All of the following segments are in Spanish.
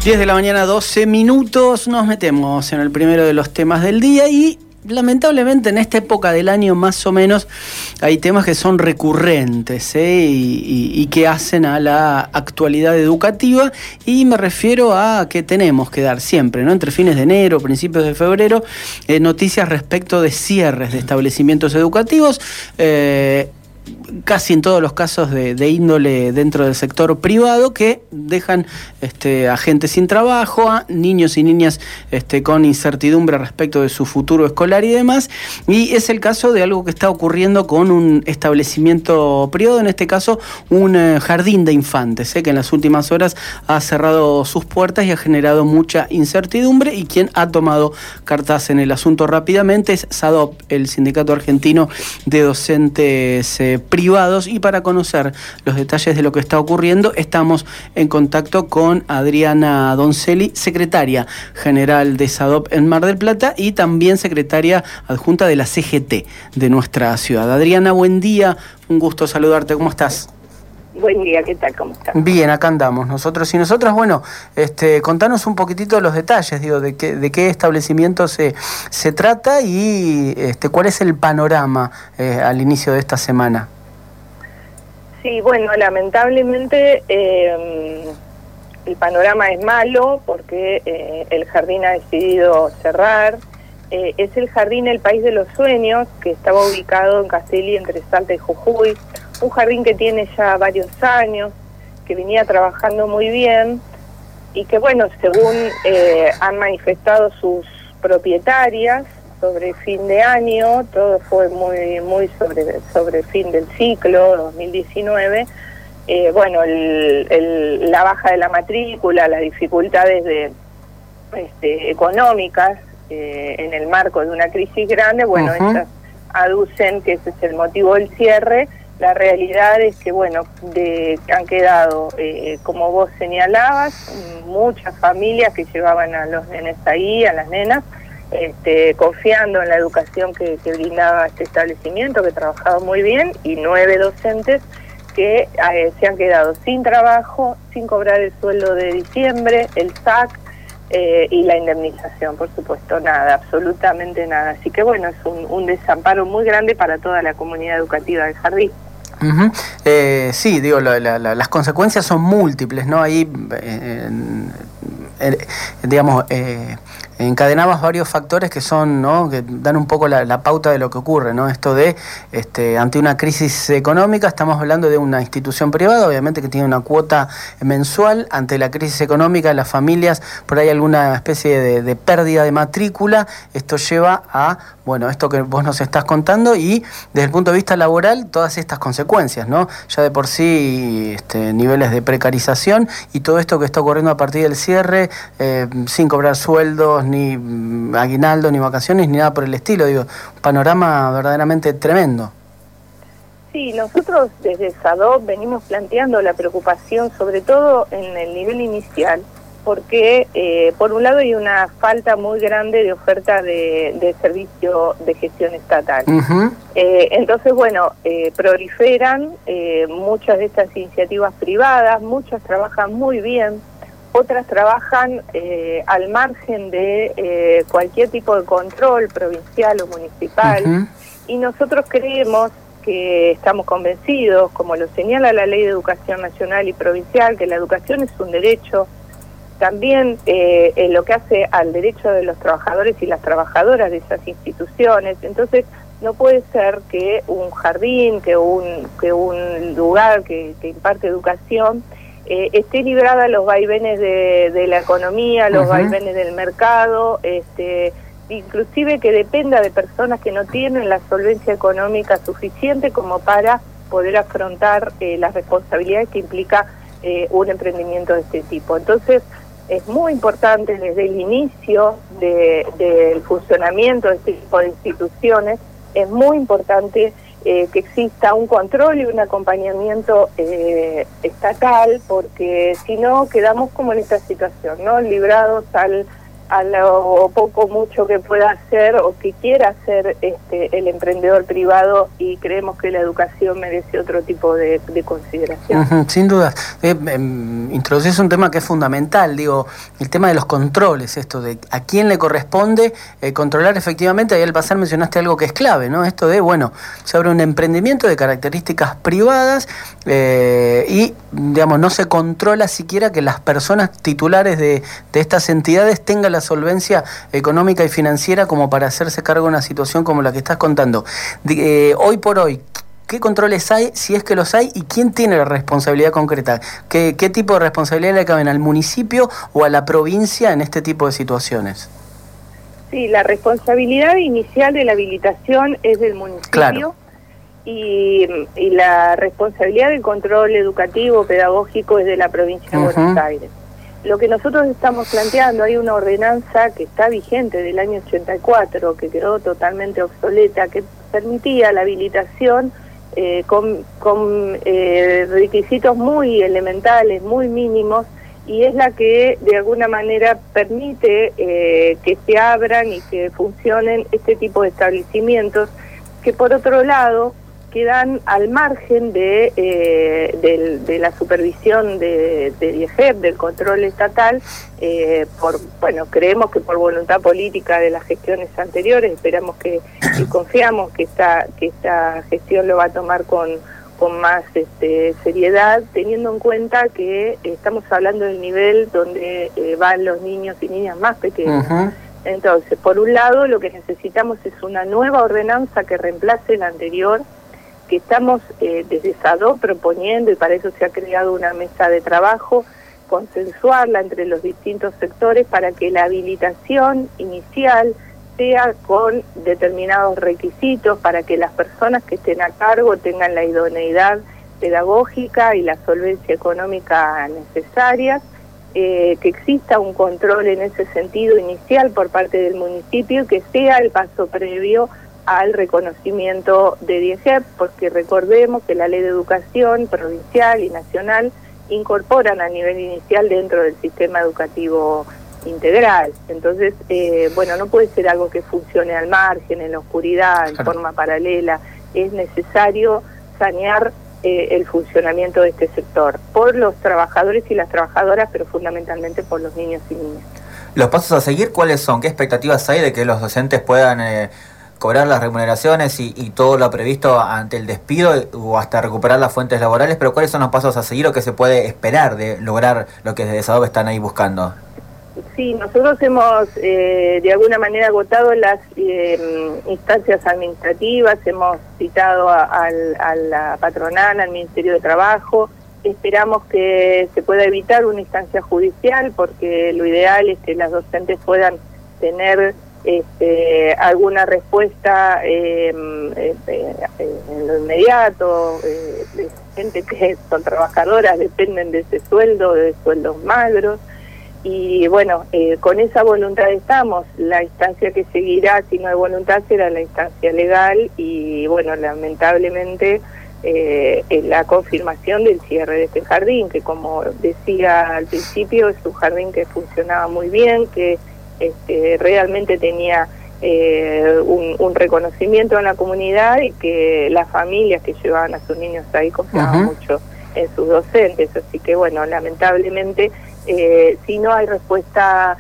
10 de la mañana, 12 minutos, nos metemos en el primero de los temas del día y lamentablemente en esta época del año más o menos hay temas que son recurrentes y que hacen a la actualidad educativa, y me refiero a que tenemos que dar siempre, ¿no?, entre fines de enero, principios de febrero, noticias respecto de cierres de establecimientos educativos, casi en todos los casos de índole dentro del sector privado, que dejan a gente sin trabajo, a niños y niñas con incertidumbre respecto de su futuro escolar y demás. Y es el caso de algo que está ocurriendo con un establecimiento privado, en este caso un jardín de infantes, que en las últimas horas ha cerrado sus puertas y ha generado mucha incertidumbre, y quien ha tomado cartas en el asunto rápidamente es SADOP, el Sindicato Argentino de Docentes Privados. Y para conocer los detalles de lo que está ocurriendo, estamos en contacto con Adriana Donzelli, secretaria general de SADOP en Mar del Plata y también secretaria adjunta de la CGT de nuestra ciudad. Adriana, buen día, un gusto saludarte, ¿cómo estás? Buen día, ¿qué tal? ¿Cómo estás? Bien, acá andamos nosotros y nosotras. Bueno, contanos un poquitito los detalles, de qué establecimiento se trata y cuál es el panorama al inicio de esta semana. Sí, bueno, lamentablemente el panorama es malo porque el jardín ha decidido cerrar. Es el jardín El País de los Sueños, que estaba ubicado en Castelli, entre Salta y Jujuy. Un jardín que tiene ya varios años, que venía trabajando muy bien y que, bueno, según han manifestado sus propietarias, sobre fin de año, todo fue muy sobre fin del ciclo 2019, la baja de la matrícula, las dificultades económicas en el marco de una crisis grande, bueno, ellas aducen que ese es el motivo del cierre. La realidad es que, han quedado, como vos señalabas, muchas familias que llevaban a los nenes ahí, a las nenas, confiando en la educación que brindaba este establecimiento, que trabajaba muy bien, y 9 docentes que se han quedado sin trabajo, sin cobrar el sueldo de diciembre, el SAC y la indemnización, por supuesto, nada, absolutamente nada. Así que, es un desamparo muy grande para toda la comunidad educativa del jardín. Sí, las consecuencias son múltiples, ¿no? Ahí, encadenabas varios factores que son, ¿no?, que dan un poco la pauta de lo que ocurre, ¿no? Esto de, ante una crisis económica, estamos hablando de una institución privada, obviamente, que tiene una cuota mensual. Ante la crisis económica, las familias, por ahí alguna especie de pérdida de matrícula. Esto lleva a, esto que vos nos estás contando, y desde el punto de vista laboral, todas estas consecuencias, ¿no? Ya de por sí, niveles de precarización, y todo esto que está ocurriendo a partir del cierre, sin cobrar sueldos, ni aguinaldo, ni vacaciones, ni nada por el estilo. Un panorama verdaderamente tremendo. Sí, nosotros desde SADOP venimos planteando la preocupación, sobre todo en el nivel inicial, porque por un lado hay una falta muy grande de oferta de servicio de gestión estatal. Entonces, proliferan muchas de estas iniciativas privadas, muchas trabajan muy bien, otras trabajan al margen de cualquier tipo de control provincial o municipal, y nosotros creemos que estamos convencidos, como lo señala la Ley de Educación Nacional y Provincial, que la educación es un derecho, también en lo que hace al derecho de los trabajadores y las trabajadoras de esas instituciones. Entonces, no puede ser que un jardín, que un lugar que imparte educación esté librada a los vaivenes de la economía, los vaivenes del mercado, inclusive que dependa de personas que no tienen la solvencia económica suficiente como para poder afrontar las responsabilidades que implica un emprendimiento de este tipo. Entonces, es muy importante desde el inicio del funcionamiento de este tipo de instituciones, es muy importante que exista un control y un acompañamiento estatal, porque si no quedamos como en esta situación, ¿no?, librados a lo poco mucho que pueda hacer o que quiera hacer el emprendedor privado, y creemos que la educación merece otro tipo de consideración. Sin duda. Introducís un tema que es fundamental, digo, el tema de los controles, esto de a quién le corresponde controlar efectivamente. Ahí al pasar mencionaste algo que es clave, ¿no? Esto de, bueno, se abre un emprendimiento de características privadas y, digamos, no se controla siquiera que las personas titulares de estas entidades tengan la solvencia económica y financiera como para hacerse cargo de una situación como la que estás contando. Hoy por hoy, ¿qué controles hay, si es que los hay, y quién tiene la responsabilidad concreta? ¿Qué tipo de responsabilidad le caben al municipio o a la provincia en este tipo de situaciones? Sí, la responsabilidad inicial de la habilitación es del municipio. Claro. Y la responsabilidad del control educativo, pedagógico, es de la provincia de Buenos Aires. Lo que nosotros estamos planteando, hay una ordenanza que está vigente del año 84, que quedó totalmente obsoleta, que permitía la habilitación con requisitos muy elementales, muy mínimos, y es la que de alguna manera permite que se abran y que funcionen este tipo de establecimientos, que por otro lado quedan al margen de la supervisión de IEGEP, del control estatal, creemos que por voluntad política de las gestiones anteriores. Esperamos y confiamos que esta gestión lo va a tomar con más seriedad, teniendo en cuenta que estamos hablando del nivel donde van los niños y niñas más pequeños. Entonces, por un lado, lo que necesitamos es una nueva ordenanza que reemplace la anterior, que estamos desde SADO proponiendo, y para eso se ha creado una mesa de trabajo, consensuarla entre los distintos sectores para que la habilitación inicial sea con determinados requisitos, para que las personas que estén a cargo tengan la idoneidad pedagógica y la solvencia económica necesarias, que exista un control en ese sentido inicial por parte del municipio, que sea el paso previo al reconocimiento de DIEGEP, porque recordemos que la Ley de Educación provincial y nacional incorporan a nivel inicial dentro del sistema educativo integral. Entonces, no puede ser algo que funcione al margen, en la oscuridad, en forma paralela. Es necesario sanear el funcionamiento de este sector, por los trabajadores y las trabajadoras, pero fundamentalmente por los niños y niñas. ¿Los pasos a seguir cuáles son? ¿Qué expectativas hay de que los docentes puedan cobrar las remuneraciones y todo lo previsto ante el despido o hasta recuperar las fuentes laborales? Pero ¿cuáles son los pasos a seguir o qué se puede esperar de lograr lo que desde SADOP están ahí buscando? Sí, nosotros hemos de alguna manera agotado las instancias administrativas, hemos citado a la patronal, al Ministerio de Trabajo. Esperamos que se pueda evitar una instancia judicial, porque lo ideal es que las docentes puedan tener alguna respuesta en lo inmediato. Gente que son trabajadoras, dependen de ese sueldo, de sueldos magros, y con esa voluntad estamos. La instancia que seguirá, si no hay voluntad, será la instancia legal, y lamentablemente la confirmación del cierre de este jardín, que, como decía al principio, es un jardín que funcionaba muy bien, que realmente tenía un reconocimiento en la comunidad, y que las familias que llevaban a sus niños ahí confiaban mucho en sus docentes. Así que lamentablemente, si no hay respuesta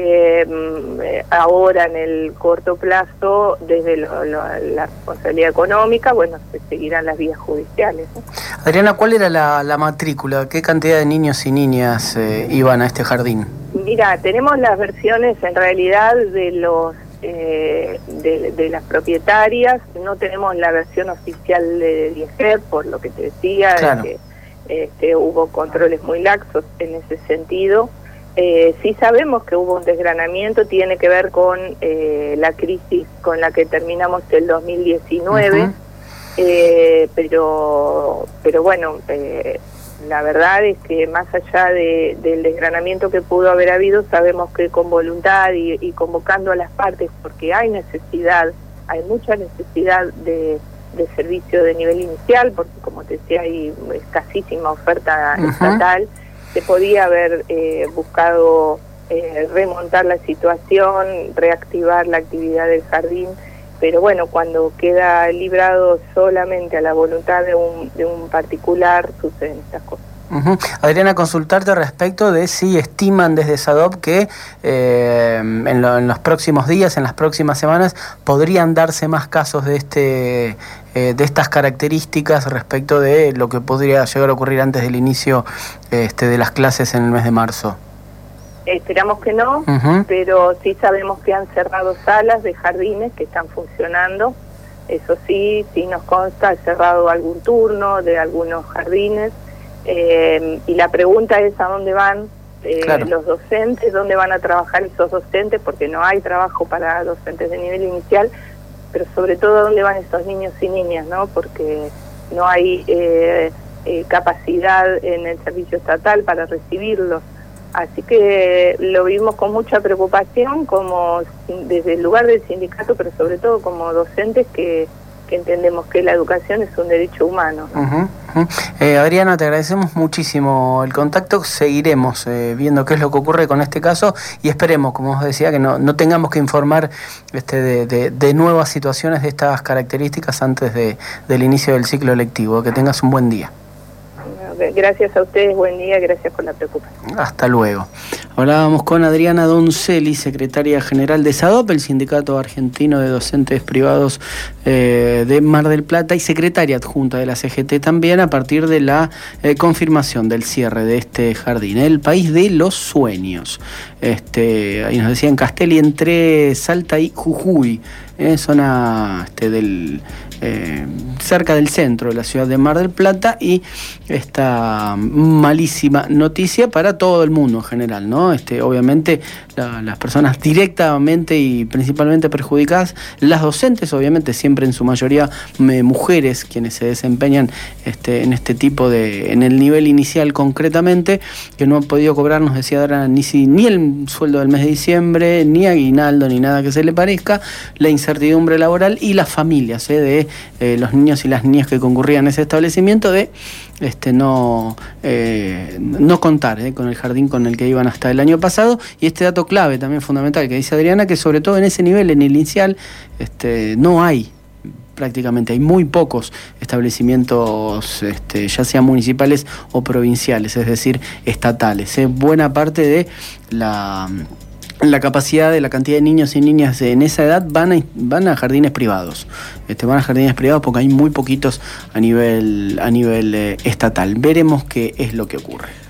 ahora en el corto plazo desde la responsabilidad económica, se seguirán las vías judiciales, ¿no? Adriana, ¿cuál era la matrícula? ¿Qué cantidad de niños y niñas iban a este jardín? Mira, tenemos las versiones en realidad de los de las propietarias. No tenemos la versión oficial de DIEGEP, por lo que te decía, claro, de que hubo controles muy laxos en ese sentido. Sí sabemos que hubo un desgranamiento, tiene que ver con la crisis con la que terminamos el 2019, pero la verdad es que más allá del desgranamiento que pudo haber habido, sabemos que con voluntad y convocando a las partes, porque hay mucha necesidad de servicio de nivel inicial, porque, como te decía, hay escasísima oferta estatal. Se podía haber buscado remontar la situación, reactivar la actividad del jardín, pero bueno, cuando queda librado solamente a la voluntad de un particular, suceden estas cosas. Adriana, consultarte respecto de si estiman desde SADOP que en los próximos días, en las próximas semanas, podrían darse más casos de estas características respecto de lo que podría llegar a ocurrir antes del inicio de las clases en el mes de marzo. Esperamos que no, pero sí sabemos que han cerrado salas de jardines que están funcionando. Eso sí nos consta, ha cerrado algún turno de algunos jardines. Y la pregunta es a dónde van claro. Los docentes, dónde van a trabajar esos docentes, porque no hay trabajo para docentes de nivel inicial, pero sobre todo dónde van estos niños y niñas, ¿no? Porque no hay capacidad en el servicio estatal para recibirlos. Así que lo vimos con mucha preocupación, como desde el lugar del sindicato, pero sobre todo como docentes que entendemos que la educación es un derecho humano. Adriana, te agradecemos muchísimo el contacto. Seguiremos viendo qué es lo que ocurre con este caso y esperemos, como os decía, que no tengamos que informar de nuevas situaciones de estas características antes del inicio del ciclo lectivo. Que tengas un buen día. Gracias a ustedes, buen día, gracias por la preocupación. Hasta luego. Hablábamos con Adriana Donzelli, secretaria general de SADOP, el Sindicato Argentino de Docentes Privados de Mar del Plata, y secretaria adjunta de la CGT también, a partir de la confirmación del cierre de este jardín, el país de los sueños. Ahí nos decían Castelli, entre Salta y Jujuy, zona cerca del centro de la ciudad de Mar del Plata, y esta malísima noticia para todo el mundo en general, ¿no? Obviamente las personas directamente y principalmente perjudicadas, las docentes, obviamente siempre en su mayoría mujeres, quienes se desempeñan en este tipo en el nivel inicial concretamente, que no han podido cobrar, nos decía Adriana, ni el sueldo del mes de diciembre, ni aguinaldo, ni nada que se le parezca, la incertidumbre laboral, y las familias de los niños y las niñas que concurrían a ese establecimiento de no contar con el jardín con el que iban hasta el año pasado. Y este dato clave también fundamental que dice Adriana, que sobre todo en ese nivel, en el inicial, no hay prácticamente, hay muy pocos establecimientos, ya sean municipales o provinciales, es decir, estatales. Buena parte de la capacidad de la cantidad de niños y niñas en esa edad van a jardines privados. Van a jardines privados porque hay muy poquitos a nivel estatal. Veremos qué es lo que ocurre.